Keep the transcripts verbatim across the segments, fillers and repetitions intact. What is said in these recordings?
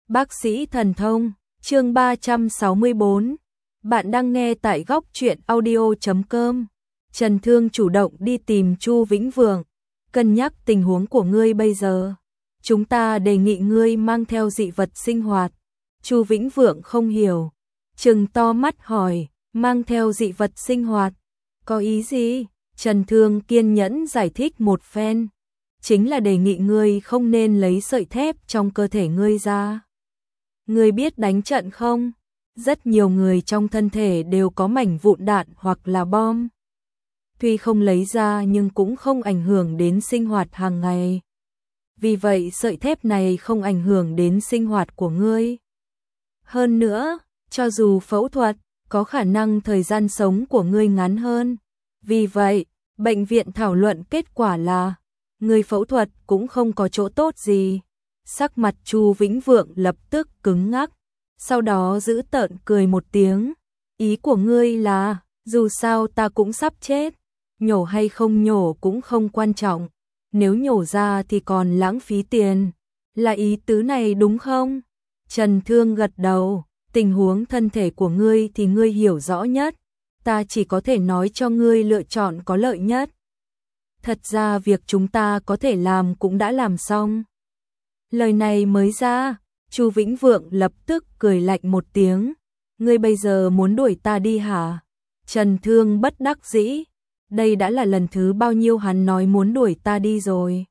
Bác sĩ thần thông, chương ba trăm sáu mươi bốn. Bạn đang nghe tại góc truyện audio chấm com. Trần Thương chủ động đi tìm Chu Vĩnh Vượng, cân nhắc tình huống của ngươi bây giờ. Chúng ta đề nghị ngươi mang theo dị vật sinh hoạt. Chu Vĩnh Vượng không hiểu, trừng to mắt hỏi, mang theo dị vật sinh hoạt, có ý gì? Trần Thương kiên nhẫn giải thích một phen, chính là đề nghị ngươi không nên lấy sợi thép trong cơ thể ngươi ra. Ngươi biết đánh trận không? Rất nhiều người trong thân thể đều có mảnh vụn đạn hoặc là bom. Tuy không lấy ra nhưng cũng không ảnh hưởng đến sinh hoạt hàng ngày. Vì vậy sợi thép này không ảnh hưởng đến sinh hoạt của ngươi. Hơn nữa, cho dù phẫu thuật, có khả năng thời gian sống của ngươi ngắn hơn. Vì vậy, bệnh viện thảo luận kết quả là, ngươi phẫu thuật cũng không có chỗ tốt gì. Sắc mặt Chu Vĩnh Vượng lập tức cứng ngắc, sau đó giữ tợn cười một tiếng. Ý của ngươi là, dù sao ta cũng sắp chết, nhổ hay không nhổ cũng không quan trọng, nếu nhổ ra thì còn lãng phí tiền. Là ý tứ này đúng không? Trần Thương gật đầu, tình huống thân thể của ngươi thì ngươi hiểu rõ nhất, ta chỉ có thể nói cho ngươi lựa chọn có lợi nhất. Thật ra việc chúng ta có thể làm cũng đã làm xong. Lời này mới ra, Chu Vĩnh Vượng lập tức cười lạnh một tiếng. Ngươi bây giờ muốn đuổi ta đi hả? Trần Thương bất đắc dĩ. Đây đã là lần thứ bao nhiêu hắn nói muốn đuổi ta đi rồi.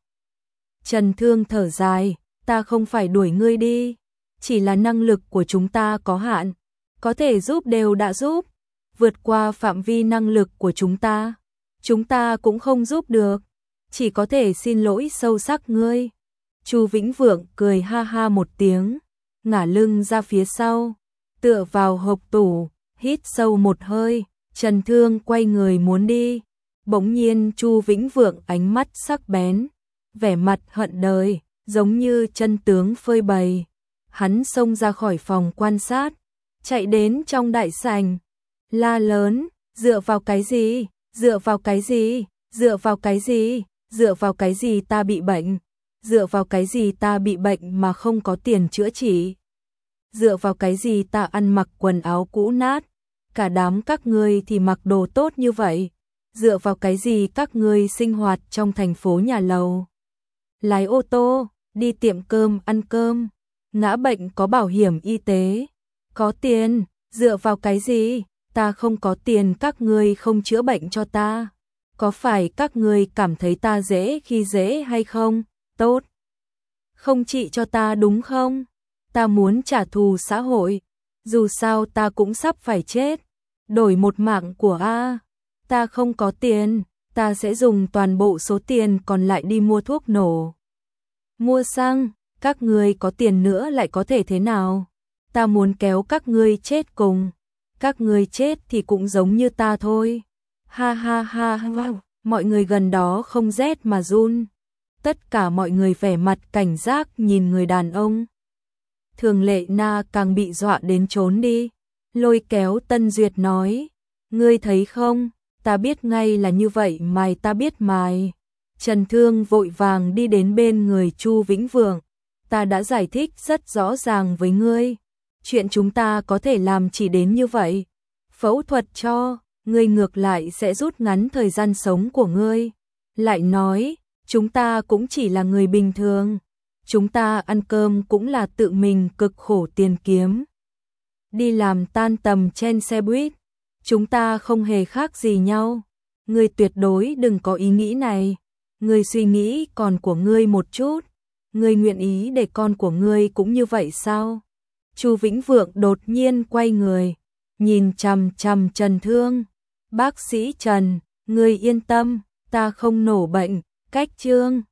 Trần Thương thở dài, ta không phải đuổi ngươi đi, chỉ là năng lực của chúng ta có hạn, có thể giúp đều đã giúp, vượt qua phạm vi năng lực của chúng ta, chúng ta cũng không giúp được, chỉ có thể xin lỗi sâu sắc ngươi. Chu Vĩnh Vượng cười ha ha một tiếng, ngả lưng ra phía sau, tựa vào hộc tủ, hít sâu một hơi. Trần Thương quay người muốn đi, bỗng nhiên Chu Vĩnh Vượng ánh mắt sắc bén, vẻ mặt hận đời, giống như chân tướng phơi bày. Hắn xông ra khỏi phòng quan sát, chạy đến trong đại sảnh, la lớn, dựa vào cái gì, dựa vào cái gì, dựa vào cái gì, dựa vào cái gì ta bị bệnh, dựa vào cái gì ta bị bệnh mà không có tiền chữa trị, dựa vào cái gì ta ăn mặc quần áo cũ nát, cả đám các ngươi thì mặc đồ tốt như vậy, dựa vào cái gì các ngươi sinh hoạt trong thành phố nhà lầu, lái ô tô, đi tiệm cơm ăn cơm, ngã bệnh có bảo hiểm y tế, có tiền, dựa vào cái gì, ta không có tiền các ngươi không chữa bệnh cho ta, có phải các ngươi cảm thấy ta dễ khi dễ hay không? Tốt, không trị cho ta đúng không? Ta muốn trả thù xã hội, dù sao ta cũng sắp phải chết, đổi một mạng của A. Ta không có tiền, ta sẽ dùng toàn bộ số tiền còn lại đi mua thuốc nổ, mua xăng. Các ngươi có tiền nữa lại có thể thế nào? Ta muốn kéo các ngươi chết cùng, các ngươi chết thì cũng giống như ta thôi. Ha ha ha ha, mọi người gần đó không rét mà run. Tất cả mọi người vẻ mặt cảnh giác nhìn người đàn ông. Thường Lệ Na càng bị dọa đến trốn đi, lôi kéo Tân Duyệt nói, ngươi thấy không, ta biết ngay là như vậy mày ta biết mày. Trần Thương vội vàng đi đến bên người Chu Vĩnh Vượng, ta đã giải thích rất rõ ràng với ngươi, chuyện chúng ta có thể làm chỉ đến như vậy, phẫu thuật cho, ngươi ngược lại sẽ rút ngắn thời gian sống của ngươi. Lại nói, chúng ta cũng chỉ là người bình thường, chúng ta ăn cơm cũng là tự mình cực khổ tiền kiếm. Đi làm tan tầm trên xe buýt, chúng ta không hề khác gì nhau. Ngươi tuyệt đối đừng có ý nghĩ này, ngươi suy nghĩ còn của ngươi một chút, ngươi nguyện ý để con của ngươi cũng như vậy sao? Chu Vĩnh Vượng đột nhiên quay người, nhìn chằm chằm Trần Thương. Bác sĩ Trần, ngươi yên tâm, ta không nổ bệnh, cách chương.